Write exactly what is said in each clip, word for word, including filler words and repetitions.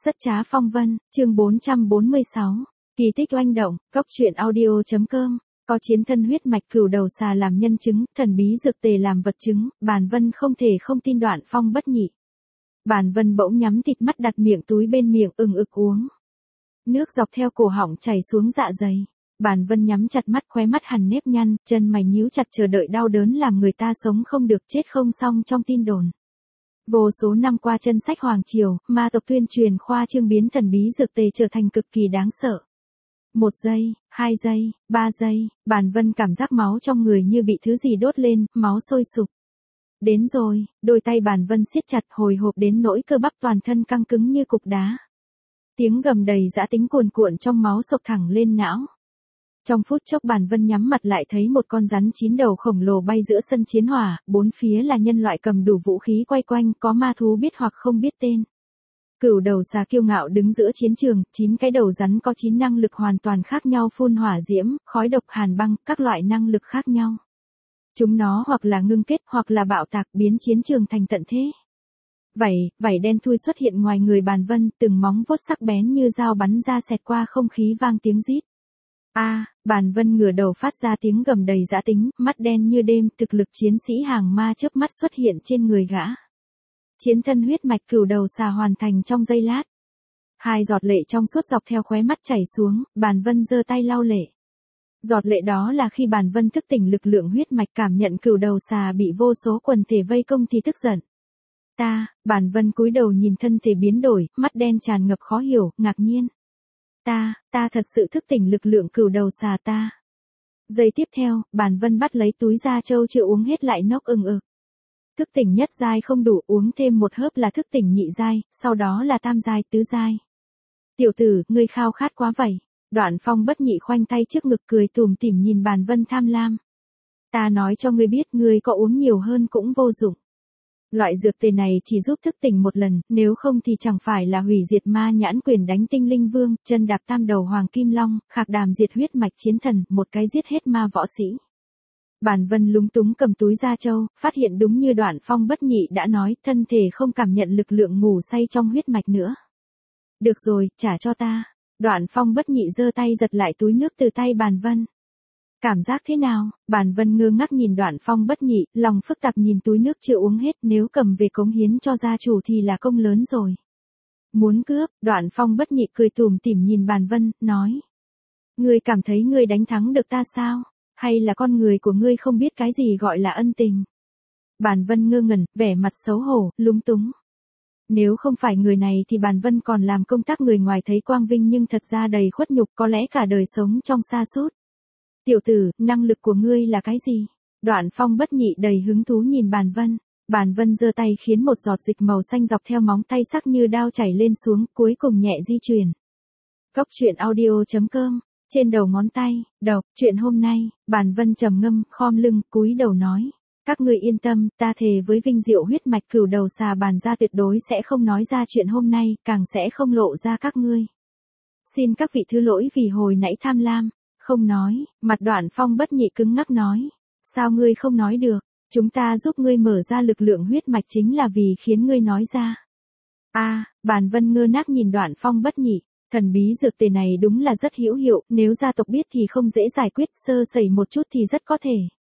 Rất trá phong vân, chương bốn trăm bốn mươi sáu, kỳ tích oanh động, cóc truyện audio.com, có chiến thân huyết mạch cửu đầu xà làm nhân chứng, thần bí dược tề làm vật chứng, Bàn Vân không thể không tin Đoạn Phong bất nhị. Bàn Vân bỗng nhắm thịt mắt đặt miệng túi bên miệng ừng ực uống. Nước dọc theo cổ họng chảy xuống dạ dày. Bàn Vân nhắm chặt mắt, khóe mắt hằn nếp nhăn, chân mày nhíu chặt chờ đợi đau đớn làm người ta sống không được chết không xong trong tin đồn. Vô số năm qua chân sách Hoàng Triều, ma tộc tuyên truyền khoa trương biến thần bí dược tề trở thành cực kỳ đáng sợ. Một giây, hai giây, ba giây, Bàn Vân cảm giác máu trong người như bị thứ gì đốt lên, máu sôi sục. Đến rồi, đôi tay Bàn Vân siết chặt hồi hộp đến nỗi cơ bắp toàn thân căng cứng như cục đá. Tiếng gầm đầy dã tính cuồn cuộn trong máu sộc thẳng lên não. Trong phút chốc Bàn Vân nhắm mặt lại thấy một con rắn chín đầu khổng lồ bay giữa sân chiến hỏa, bốn phía là nhân loại cầm đủ vũ khí quay quanh, có ma thú biết hoặc không biết tên. Cửu đầu xà kiêu ngạo đứng giữa chiến trường, chín cái đầu rắn có chín năng lực hoàn toàn khác nhau, phun hỏa diễm, khói độc, hàn băng, các loại năng lực khác nhau. Chúng nó hoặc là ngưng kết hoặc là bạo tạc, biến chiến trường thành tận thế. Vảy, vảy đen thui xuất hiện ngoài người Bàn Vân, từng móng vuốt sắc bén như dao bắn ra xẹt qua không khí vang tiếng rít. A, à, Bàn Vân ngửa đầu phát ra tiếng gầm đầy dã tính, mắt đen như đêm, thực lực chiến sĩ hàng ma chớp mắt xuất hiện trên người gã. Chiến thân huyết mạch cửu đầu xà hoàn thành trong giây lát. Hai giọt lệ trong suốt dọc theo khóe mắt chảy xuống, Bàn Vân giơ tay lau lệ. Giọt lệ đó là khi Bàn Vân thức tỉnh lực lượng huyết mạch, cảm nhận cửu đầu xà bị vô số quần thể vây công thì tức giận. Ta, Bàn Vân cúi đầu nhìn thân thể biến đổi, mắt đen tràn ngập khó hiểu, ngạc nhiên. Ta, ta thật sự thức tỉnh lực lượng cửu đầu xà ta. Giây tiếp theo, Bàn Vân bắt lấy túi da trâu chưa uống hết lại nốc ừng ực. Thức tỉnh nhất giai không đủ, uống thêm một hớp là thức tỉnh nhị giai, sau đó là tam giai, tứ giai. Tiểu tử, ngươi khao khát quá vậy. Đoạn Phong bất nhị khoanh tay trước ngực cười tủm tỉm nhìn Bàn Vân tham lam. Ta nói cho ngươi biết, ngươi có uống nhiều hơn cũng vô dụng. Loại dược tề này chỉ giúp thức tỉnh một lần, nếu không thì chẳng phải là hủy diệt ma nhãn quyền đánh tinh linh vương, chân đạp tam đầu hoàng kim long, khạc đàm diệt huyết mạch chiến thần, một cái giết hết ma võ sĩ. Bàn Vân lúng túng cầm túi da trâu, phát hiện đúng như Đoạn Phong bất nhị đã nói, thân thể không cảm nhận lực lượng ngủ say trong huyết mạch nữa. Được rồi, trả cho ta. Đoạn Phong bất nhị giơ tay giật lại túi nước từ tay Bàn Vân. Cảm giác thế nào? Bàn Vân ngơ ngác nhìn Đoạn Phong bất nhị, lòng phức tạp nhìn túi nước chưa uống hết, nếu cầm về cống hiến cho gia chủ thì là công lớn rồi. Muốn cướp? Đoạn Phong bất nhị cười tủm tỉm nhìn Bàn Vân, nói. Ngươi cảm thấy ngươi đánh thắng được ta sao? Hay là con người của ngươi không biết cái gì gọi là ân tình? Bàn Vân ngơ ngẩn, vẻ mặt xấu hổ, lúng túng. Nếu không phải người này thì Bàn Vân còn làm công tác người ngoài thấy quang vinh nhưng thật ra đầy khuất nhục, có lẽ cả đời sống trong sa sút. Tiểu tử, năng lực của ngươi là cái gì? Đoạn Phong bất nhị đầy hứng thú nhìn Bàn Vân. Bàn Vân giơ tay khiến một giọt dịch màu xanh dọc theo móng tay sắc như đao chảy lên xuống, cuối cùng nhẹ di chuyển. Cóc truyện audio.com, trên đầu ngón tay, đọc, chuyện hôm nay, Bàn Vân trầm ngâm, khom lưng, cúi đầu nói. Các ngươi yên tâm, ta thề với vinh diệu huyết mạch cửu đầu xà Bàn gia tuyệt đối sẽ không nói ra chuyện hôm nay, càng sẽ không lộ ra các ngươi. Xin các vị thứ lỗi vì hồi nãy tham lam. Không nói, mặt Đoạn Phong bất nhị cứng ngắc nói. Sao ngươi không nói được? Chúng ta giúp ngươi mở ra lực lượng huyết mạch chính là vì khiến ngươi nói ra. A, à, Bàn Vân ngơ ngác nhìn Đoạn Phong bất nhị. Thần bí dược tề này đúng là rất hữu hiệu, nếu gia tộc biết thì không dễ giải quyết, sơ sẩy một chút thì rất có thể.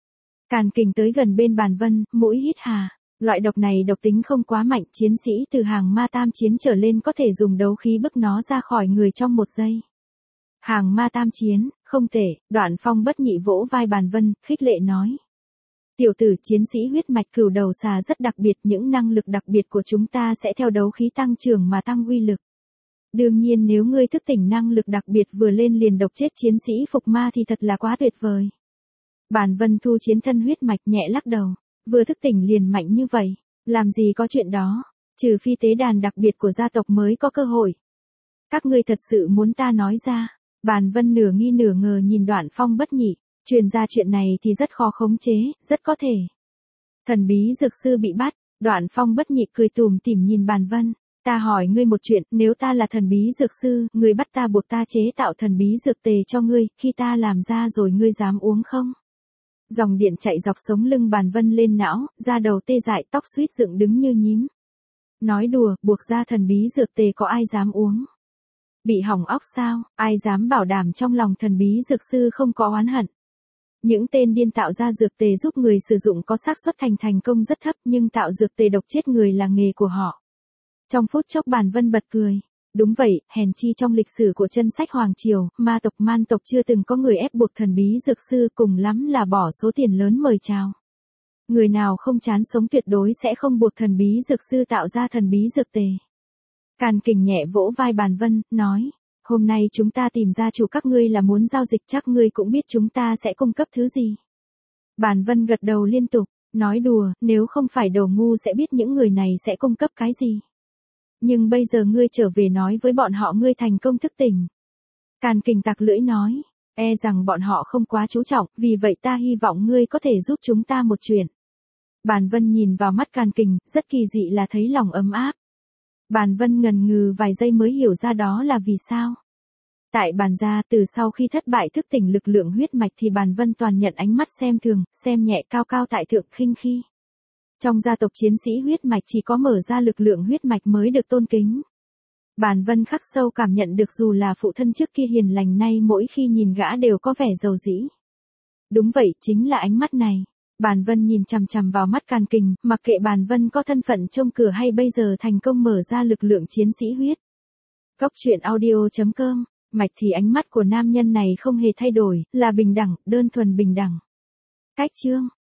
Càn Kình tới gần bên Bàn Vân, mũi hít hà. Loại độc này độc tính không quá mạnh, chiến sĩ từ hàng ma tam chiến trở lên có thể dùng đấu khí bức nó ra khỏi người trong một giây. Hàng ma tam chiến, không tệ. Đoạn Phong bất nhị vỗ vai Bàn Vân, khích lệ nói. Tiểu tử, chiến sĩ huyết mạch cửu đầu xà rất đặc biệt, những năng lực đặc biệt của chúng ta sẽ theo đấu khí tăng trưởng mà tăng uy lực. Đương nhiên nếu ngươi thức tỉnh năng lực đặc biệt vừa lên liền độc chết chiến sĩ phục ma thì thật là quá tuyệt vời. Bàn Vân thu chiến thân huyết mạch nhẹ lắc đầu, vừa thức tỉnh liền mạnh như vậy, làm gì có chuyện đó, trừ phi tế đàn đặc biệt của gia tộc mới có cơ hội. Các ngươi thật sự muốn ta nói ra? Bàn Vân nửa nghi nửa ngờ nhìn Đoạn Phong bất nhị, truyền ra chuyện này thì rất khó khống chế, rất có thể. Thần bí dược sư bị bắt, Đoạn Phong bất nhị cười tủm tỉm nhìn Bàn Vân, ta hỏi ngươi một chuyện, nếu ta là thần bí dược sư, ngươi bắt ta buộc ta chế tạo thần bí dược tề cho ngươi, khi ta làm ra rồi ngươi dám uống không? Dòng điện chạy dọc sống lưng Bàn Vân lên não, da đầu tê dại, tóc suýt dựng đứng như nhím. Nói đùa, buộc ra thần bí dược tề có ai dám uống. Bị hỏng óc sao, ai dám bảo đảm trong lòng thần bí dược sư không có oán hận. Những tên điên tạo ra dược tề giúp người sử dụng có xác suất thành thành công rất thấp, nhưng tạo dược tề độc chết người là nghề của họ. Trong phút chốc Bàn Vân bật cười. Đúng vậy, hèn chi trong lịch sử của chân sách Hoàng Triều, ma tộc man tộc chưa từng có người ép buộc thần bí dược sư, cùng lắm là bỏ số tiền lớn mời chào. Người nào không chán sống tuyệt đối sẽ không buộc thần bí dược sư tạo ra thần bí dược tề. Càn Kình nhẹ vỗ vai Bàn Vân, nói, hôm nay chúng ta tìm ra chủ các ngươi là muốn giao dịch, chắc ngươi cũng biết chúng ta sẽ cung cấp thứ gì. Bàn Vân gật đầu liên tục, nói đùa, nếu không phải đồ ngu sẽ biết những người này sẽ cung cấp cái gì. Nhưng bây giờ ngươi trở về nói với bọn họ ngươi thành công thức tỉnh. Càn Kình tặc lưỡi nói, e rằng bọn họ không quá chú trọng, vì vậy ta hy vọng ngươi có thể giúp chúng ta một chuyện. Bàn Vân nhìn vào mắt Càn Kình, rất kỳ dị là thấy lòng ấm áp. Bàn Vân ngần ngừ vài giây mới hiểu ra đó là vì sao. Tại Bàn gia, từ sau khi thất bại thức tỉnh lực lượng huyết mạch thì Bàn Vân toàn nhận ánh mắt xem thường, xem nhẹ, cao cao tại thượng, khinh khi. Trong gia tộc chiến sĩ huyết mạch chỉ có mở ra lực lượng huyết mạch mới được tôn kính. Bàn Vân khắc sâu cảm nhận được dù là phụ thân trước kia hiền lành, nay mỗi khi nhìn gã đều có vẻ dầu dĩ. Đúng vậy, chính là ánh mắt này. Bàn Vân nhìn chằm chằm vào mắt Càn Kình, mặc kệ Bàn Vân có thân phận trông cửa hay bây giờ thành công mở ra lực lượng chiến sĩ huyết. Góc truyện audio chấm com, mạch thì ánh mắt của nam nhân này không hề thay đổi, là bình đẳng, đơn thuần bình đẳng. Cách chương